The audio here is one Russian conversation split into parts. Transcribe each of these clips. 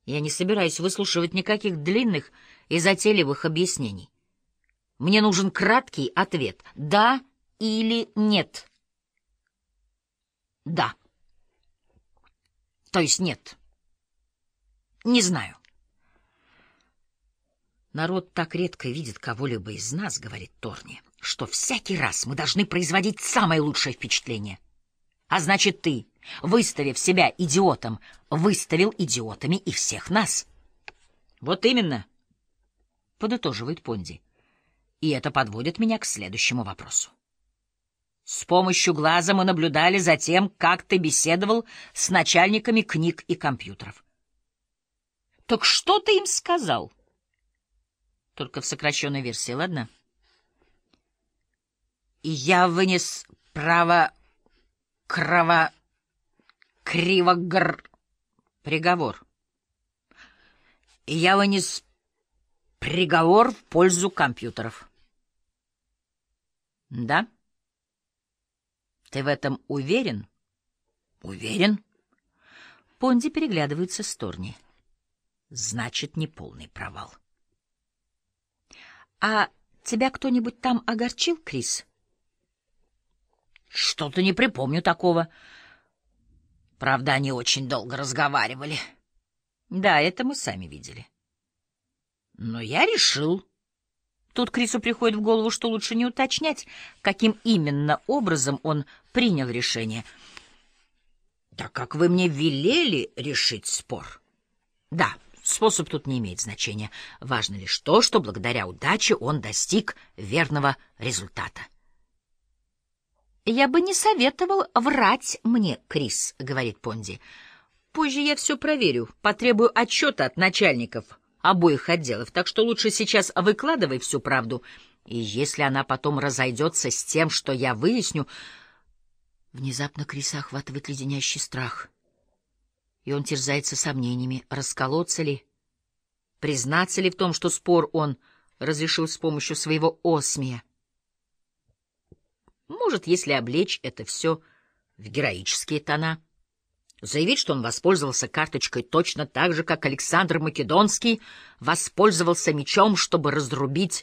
Я не собираюсь выслушивать никаких длинных и затейливых объяснений. Мне нужен краткий ответ: да или нет. Да. То есть нет. Не знаю. Народ так редко видит кого-либо из нас, говорит Торни, что всякий раз мы должны производить самое лучшее впечатление. А значит, ты, выставив себя идиотом, выставил идиотами и всех нас. Вот именно, подытоживает Понди. И это подводит меня к следующему вопросу. С помощью глаза мы наблюдали за тем, как ты беседовал с начальниками книг и компьютеров. Так что ты им сказал? Только в сокращенной версии, ладно? И я вынес приговор. И я вынес приговор в пользу компьютеров. Да? Ты в этом уверен? Уверен. Понди переглядывается с Торни. Значит, не полный провал. А тебя кто-нибудь там огорчил, Крис? Что-то не припомню такого. Правда, они очень долго разговаривали. Да, это мы сами видели. Но я решил. Тут Крису приходит в голову, что лучше не уточнять, каким именно образом он принял решение. Так как вы мне велели решить спор. Да, способ тут не имеет значения. Важно лишь то, что благодаря удаче он достиг верного результата. «Я бы не советовал врать мне, Крис», — говорит Понди. «Позже я все проверю, потребую отчета от начальников обоих отделов, так что лучше сейчас выкладывай всю правду, и если она потом разойдется с тем, что я выясню...» Внезапно Криса охватывает леденящий страх, и он терзается сомнениями, расколоться ли, признаться ли в том, что спор он разрешил с помощью своего осмия. Может, если облечь это все в героические тона, заявить, что он воспользовался карточкой точно так же, как Александр Македонский воспользовался мечом, чтобы разрубить...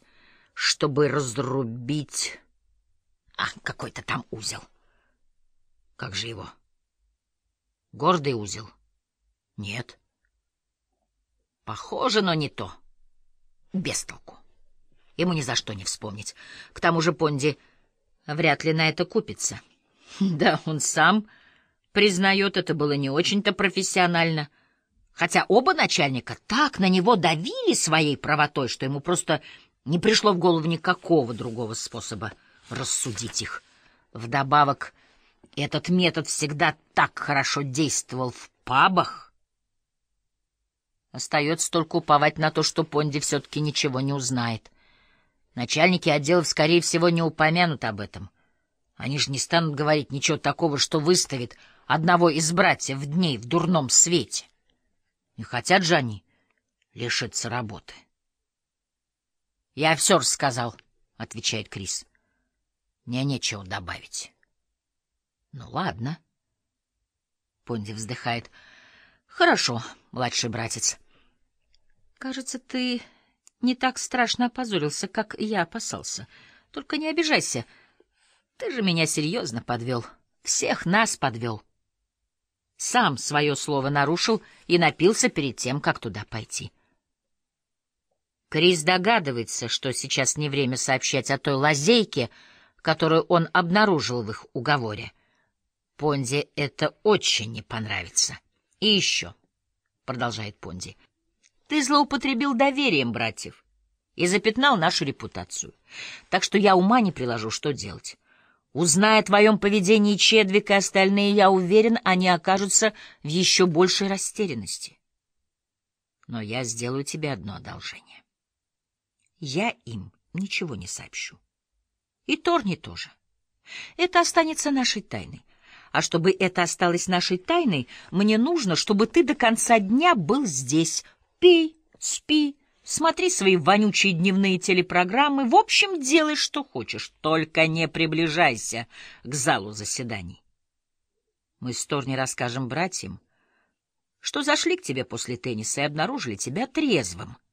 какой-то там узел. Как же его? Гордый узел? Нет. Похоже, но не то. Без толку. Ему ни за что не вспомнить. К тому же Понди вряд ли на это купится. Да, он сам признает, это было не очень-то профессионально. Хотя оба начальника так на него давили своей правотой, что ему просто не пришло в голову никакого другого способа рассудить их. Вдобавок, этот метод всегда так хорошо действовал в пабах. Остается только уповать на то, что Понди все-таки ничего не узнает. Начальники отделов, скорее всего, не упомянут об этом. Они же не станут говорить ничего такого, что выставит одного из братьев дней в дурном свете. Не хотят же они лишиться работы. — Я все рассказал, — отвечает Крис. — Мне нечего добавить. — Ну, ладно. Понди вздыхает. — Хорошо, младший братец. Кажется, ты не так страшно опозорился, как я опасался. Только не обижайся. Ты же меня серьезно подвел. Всех нас подвел. Сам свое слово нарушил и напился перед тем, как туда пойти. Крис догадывается, что сейчас не время сообщать о той лазейке, которую он обнаружил в их уговоре. Понди это очень не понравится. И еще, — продолжает Понди, — ты злоупотребил доверием братьев и запятнал нашу репутацию. Так что я ума не приложу, что делать. Узная о твоем поведении Чедвик и остальные, я уверен, они окажутся в еще большей растерянности. Но я сделаю тебе одно одолжение. Я им ничего не сообщу. И Торни тоже. Это останется нашей тайной. А чтобы это осталось нашей тайной, мне нужно, чтобы ты до конца дня был здесь. Пей, спи, смотри свои вонючие дневные телепрограммы. В общем, делай, что хочешь, только не приближайся к залу заседаний. Мы с Торни расскажем братьям, что зашли к тебе после тенниса и обнаружили тебя трезвым.